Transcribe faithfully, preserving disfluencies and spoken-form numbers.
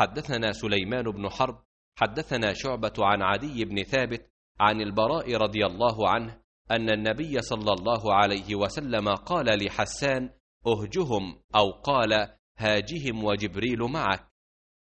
حدثنا سليمان بن حرب حدثنا شعبة عن عدي بن ثابت عن البراء رضي الله عنه أن النبي صلى الله عليه وسلم قال لحسان: أهجهم، أو قال: هاجهم وجبريل معك.